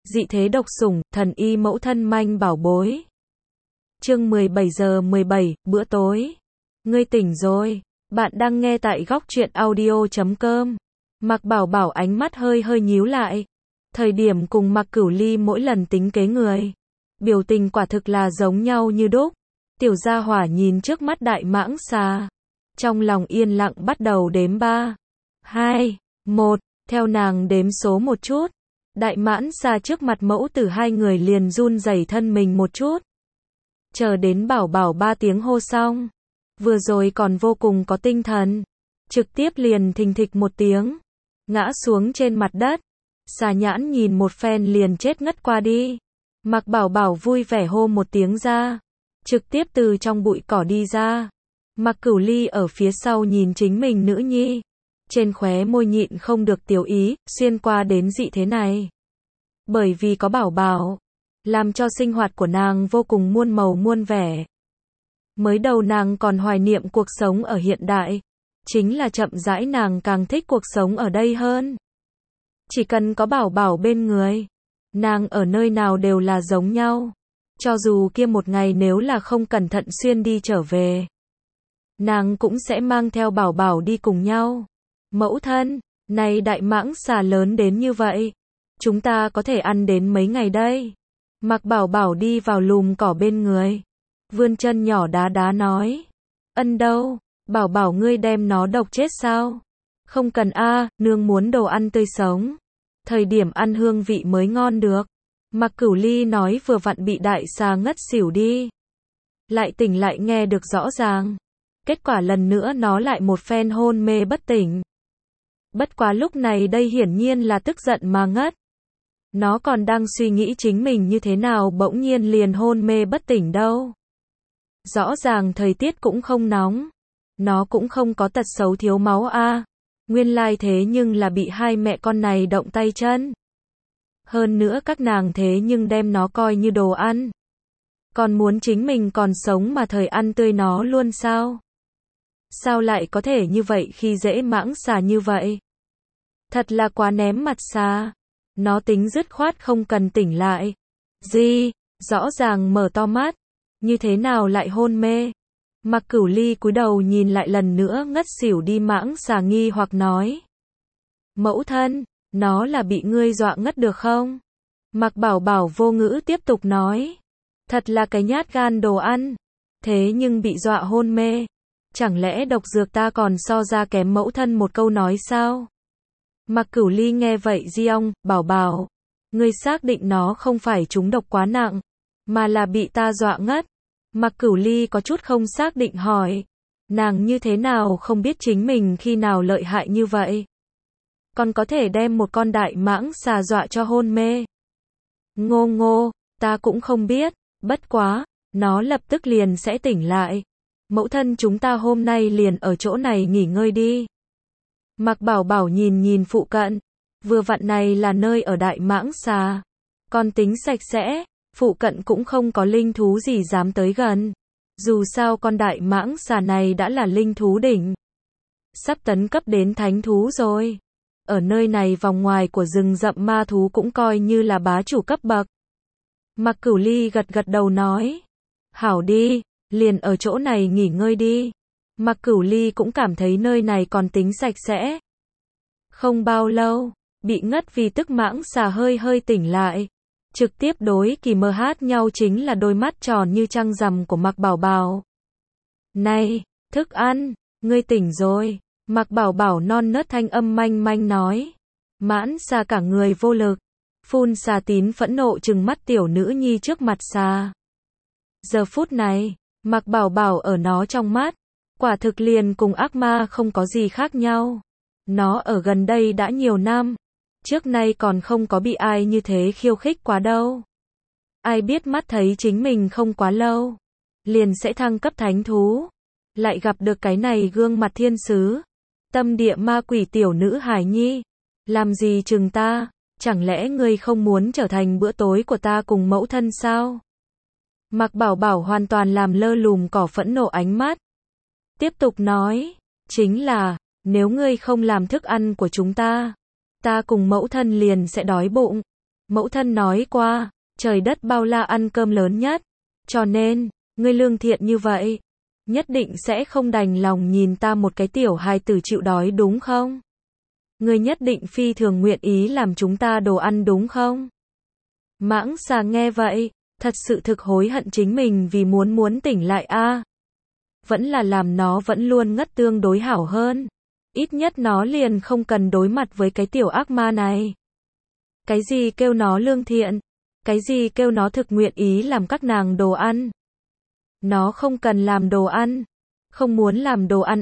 Dị thế độc sủng, thần y mẫu thân manh bảo bối. Chương 17:17, bữa tối. Ngươi tỉnh rồi. Bạn đang nghe tại góc truyện audio.com. Mạc Bảo Bảo ánh mắt hơi hơi nhíu lại. Thời điểm cùng Mạc Cửu Ly mỗi lần tính kế người, biểu tình quả thực là giống nhau như đúc. Tiểu gia hỏa nhìn trước mắt đại mãng xà, trong lòng yên lặng bắt đầu đếm 3, 2, 1, theo nàng đếm số một chút. Đại mãng xà trước mặt mẫu tử hai người liền run rẩy thân mình một chút. Chờ đến Bảo Bảo 3 tiếng hô xong, vừa rồi còn vô cùng có tinh thần, trực tiếp liền thình thịch một tiếng, ngã xuống trên mặt đất. Xà nhãn nhìn một phen liền chết ngất qua đi. Mạc Bảo Bảo vui vẻ hô một tiếng ra, trực tiếp từ trong bụi cỏ đi ra. Mạc Cửu Ly ở phía sau nhìn chính mình nữ nhi, trên khóe môi nhịn không được tiểu ý, xuyên qua đến dị thế này. Bởi vì có Bảo Bảo, làm cho sinh hoạt của nàng vô cùng muôn màu muôn vẻ. Mới đầu nàng còn hoài niệm cuộc sống ở hiện đại, chính là chậm rãi nàng càng thích cuộc sống ở đây hơn. Chỉ cần có Bảo Bảo bên người, nàng ở nơi nào đều là giống nhau. Cho dù kia một ngày nếu là không cẩn thận xuyên đi trở về, nàng cũng sẽ mang theo Bảo Bảo đi cùng nhau. Mẫu thân, này đại mãng xà lớn đến như vậy, chúng ta có thể ăn đến mấy ngày đây? Mạc Bảo Bảo đi vào lùm cỏ bên người, vươn chân nhỏ đá đá nói. Ân đâu, Bảo Bảo ngươi đem nó độc chết sao? Không cần a, nương muốn đồ ăn tươi sống. Thời điểm ăn hương vị mới ngon được. Mạc Cửu Ly nói vừa vặn bị đại xà ngất xỉu đi. Lại tỉnh lại nghe được rõ ràng. Kết quả lần nữa nó lại một phen hôn mê bất tỉnh. Bất quá lúc này đây hiển nhiên là tức giận mà ngất. Nó còn đang suy nghĩ chính mình như thế nào bỗng nhiên liền hôn mê bất tỉnh đâu. Rõ ràng thời tiết cũng không nóng. Nó cũng không có tật xấu thiếu máu a. Nguyên lai thế nhưng là bị hai mẹ con này động tay chân. Hơn nữa các nàng thế nhưng đem nó coi như đồ ăn. Còn muốn chính mình còn sống mà thời ăn tươi nó luôn sao? Sao lại có thể như vậy khi dễ mãng xà như vậy? Thật là quá ném mặt xà. Nó tính dứt khoát không cần tỉnh lại. Gì? Rõ ràng mở to mắt. Như thế nào lại hôn mê? Mạc Cửu Ly cúi đầu nhìn lại lần nữa ngất xỉu đi mãng xà nghi hoặc nói. Mẫu thân, nó là bị ngươi dọa ngất được không? Mạc Bảo Bảo vô ngữ tiếp tục nói. Thật là cái nhát gan đồ ăn. Thế nhưng bị dọa hôn mê. Chẳng lẽ độc dược ta còn so ra kém mẫu thân một câu nói sao? Mạc Cửu Ly nghe vậy riêng, Bảo Bảo. Ngươi xác định nó không phải trúng độc quá nặng, mà là bị ta dọa ngất. Mạc Cửu Ly có chút không xác định hỏi. Nàng như thế nào không biết chính mình khi nào lợi hại như vậy? Còn có thể đem một con đại mãng xà dọa cho hôn mê. Ngô ngô, ta cũng không biết, bất quá, nó lập tức liền sẽ tỉnh lại. Mẫu thân chúng ta hôm nay liền ở chỗ này nghỉ ngơi đi. Mạc Bảo Bảo nhìn nhìn phụ cận, vừa vặn này là nơi ở đại mãng xà. Còn tính sạch sẽ, phụ cận cũng không có linh thú gì dám tới gần. Dù sao con đại mãng xà này đã là linh thú đỉnh. Sắp tấn cấp đến thánh thú rồi. Ở nơi này vòng ngoài của rừng rậm ma thú cũng coi như là bá chủ cấp bậc. Mạc Cửu Ly gật gật đầu nói. Hảo đi, liền ở chỗ này nghỉ ngơi đi. Mạc Cửu Ly cũng cảm thấy nơi này còn tính sạch sẽ. Không bao lâu, bị ngất vì tức mãng xà hơi hơi tỉnh lại. Trực tiếp đối kỳ mơ hát nhau chính là đôi mắt tròn như trăng rằm của Mạc Bảo Bảo. Này, thức ăn, ngươi tỉnh rồi. Mạc Bảo Bảo non nớt thanh âm manh manh nói. Mãn xà cả người vô lực. Phun xà tín phẫn nộ trừng mắt tiểu nữ nhi trước mặt xà. Giờ phút này, Mạc Bảo Bảo ở nó trong mắt, quả thực liền cùng ác ma không có gì khác nhau. Nó ở gần đây đã nhiều năm. Trước nay còn không có bị ai như thế khiêu khích quá đâu. Ai biết mắt thấy chính mình không quá lâu, liền sẽ thăng cấp thánh thú. Lại gặp được cái này gương mặt thiên sứ. Tâm địa ma quỷ tiểu nữ hài nhi. Làm gì chừng ta, chẳng lẽ ngươi không muốn trở thành bữa tối của ta cùng mẫu thân sao? Mạc Bảo Bảo hoàn toàn làm lơ lùm cỏ phẫn nộ ánh mắt. Tiếp tục nói, chính là, nếu ngươi không làm thức ăn của chúng ta, ta cùng mẫu thân liền sẽ đói bụng. Mẫu thân nói qua, trời đất bao la ăn cơm lớn nhất. Cho nên, ngươi lương thiện như vậy, nhất định sẽ không đành lòng nhìn ta một cái tiểu hài tử chịu đói đúng không? Ngươi nhất định phi thường nguyện ý làm chúng ta đồ ăn đúng không? Mãng xà nghe vậy, thật sự thực hối hận chính mình vì muốn tỉnh lại a. Vẫn là làm nó vẫn luôn ngất tương đối hảo hơn. Ít nhất nó liền không cần đối mặt với cái tiểu ác ma này. Cái gì kêu nó lương thiện? Cái gì kêu nó thực nguyện ý làm các nàng đồ ăn? Nó không cần làm đồ ăn. Không muốn làm đồ ăn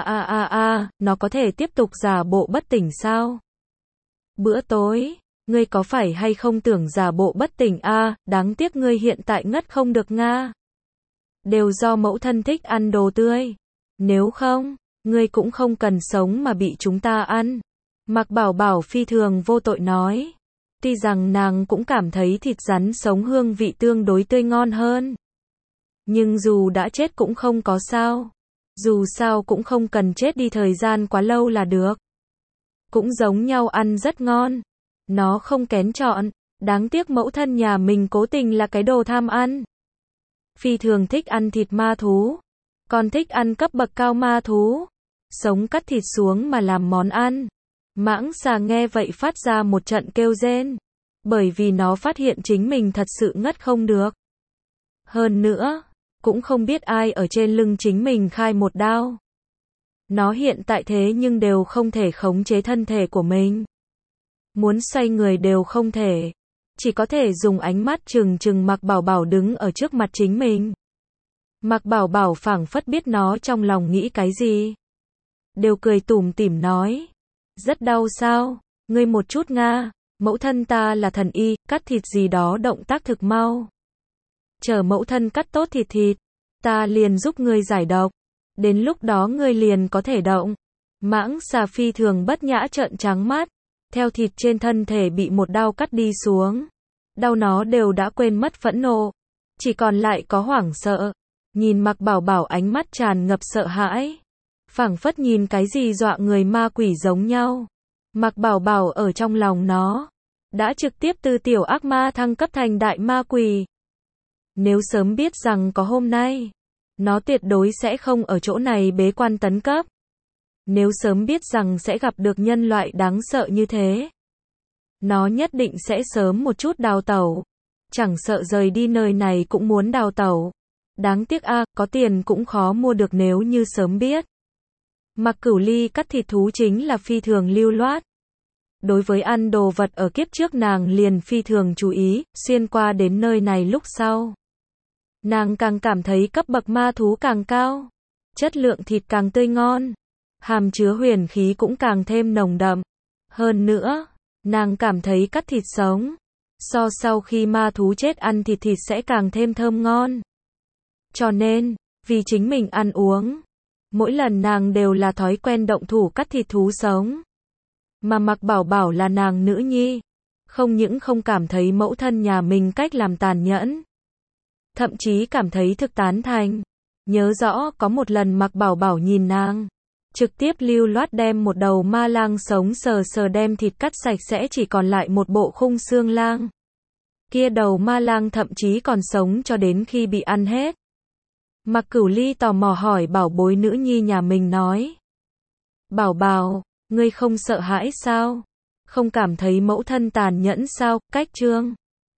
nó có thể tiếp tục giả bộ bất tỉnh sao? Bữa tối, ngươi có phải hay không tưởng giả bộ bất tỉnh đáng tiếc ngươi hiện tại ngất không được nga. Đều do mẫu thân thích ăn đồ tươi. Nếu không, ngươi cũng không cần sống mà bị chúng ta ăn. Mạc Bảo Bảo phi thường vô tội nói. Tuy rằng nàng cũng cảm thấy thịt rắn sống hương vị tương đối tươi ngon hơn. Nhưng dù đã chết cũng không có sao. Dù sao cũng không cần chết đi thời gian quá lâu là được. Cũng giống nhau ăn rất ngon. Nó không kén chọn. Đáng tiếc mẫu thân nhà mình cố tình là cái đồ tham ăn. Phi thường thích ăn thịt ma thú. Còn thích ăn cấp bậc cao ma thú. Sống cắt thịt xuống mà làm món ăn. Mãng xà nghe vậy phát ra một trận kêu rên. Bởi vì nó phát hiện chính mình thật sự ngất không được. Hơn nữa, cũng không biết ai ở trên lưng chính mình khai một đao. Nó hiện tại thế nhưng đều không thể khống chế thân thể của mình. Muốn xoay người đều không thể. Chỉ có thể dùng ánh mắt trừng trừng Mạc Bảo Bảo đứng ở trước mặt chính mình. Mạc Bảo Bảo phảng phất biết nó trong lòng nghĩ cái gì. Đều cười tủm tỉm nói. Rất đau sao? Ngươi một chút nga. Mẫu thân ta là thần y, cắt thịt gì đó động tác thực mau. Chờ mẫu thân cắt tốt thịt, ta liền giúp ngươi giải độc. Đến lúc đó ngươi liền có thể động. Mãng xà phi thường bất nhã trợn trắng mắt. Theo thịt trên thân thể bị một đao cắt đi xuống. Đau nó đều đã quên mất phẫn nộ. Chỉ còn lại có hoảng sợ. Nhìn Mạc Bảo Bảo ánh mắt tràn ngập sợ hãi. Phảng phất nhìn cái gì dọa người ma quỷ giống nhau. Mạc Bảo Bảo ở trong lòng nó. Đã trực tiếp từ tiểu ác ma thăng cấp thành đại ma quỷ. Nếu sớm biết rằng có hôm nay, nó tuyệt đối sẽ không ở chỗ này bế quan tấn cấp. Nếu sớm biết rằng sẽ gặp được nhân loại đáng sợ như thế, nó nhất định sẽ sớm một chút đào tẩu. Chẳng sợ rời đi nơi này cũng muốn đào tẩu. Đáng tiếc có tiền cũng khó mua được nếu như sớm biết. Mạc Cửu Ly cắt thịt thú chính là phi thường lưu loát. Đối với ăn đồ vật ở kiếp trước nàng liền phi thường chú ý, xuyên qua đến nơi này lúc sau. Nàng càng cảm thấy cấp bậc ma thú càng cao. Chất lượng thịt càng tươi ngon. Hàm chứa huyền khí cũng càng thêm nồng đậm. Hơn nữa, nàng cảm thấy cắt thịt sống. Sau khi ma thú chết ăn thịt sẽ càng thêm thơm ngon. Cho nên, vì chính mình ăn uống, mỗi lần nàng đều là thói quen động thủ cắt thịt thú sống. Mà Mạc Bảo Bảo là nàng nữ nhi. Không những không cảm thấy mẫu thân nhà mình cách làm tàn nhẫn. Thậm chí cảm thấy thực tán thành. Nhớ rõ có một lần Mạc Bảo Bảo nhìn nàng. Trực tiếp lưu loát đem một đầu ma lang sống sờ đem thịt cắt sạch sẽ chỉ còn lại một bộ khung xương lang. Kia đầu ma lang thậm chí còn sống cho đến khi bị ăn hết. Mạc Cửu Ly tò mò hỏi bảo bối nữ nhi nhà mình nói. Bảo Bảo, ngươi không sợ hãi sao? Không cảm thấy mẫu thân tàn nhẫn sao? Cách chương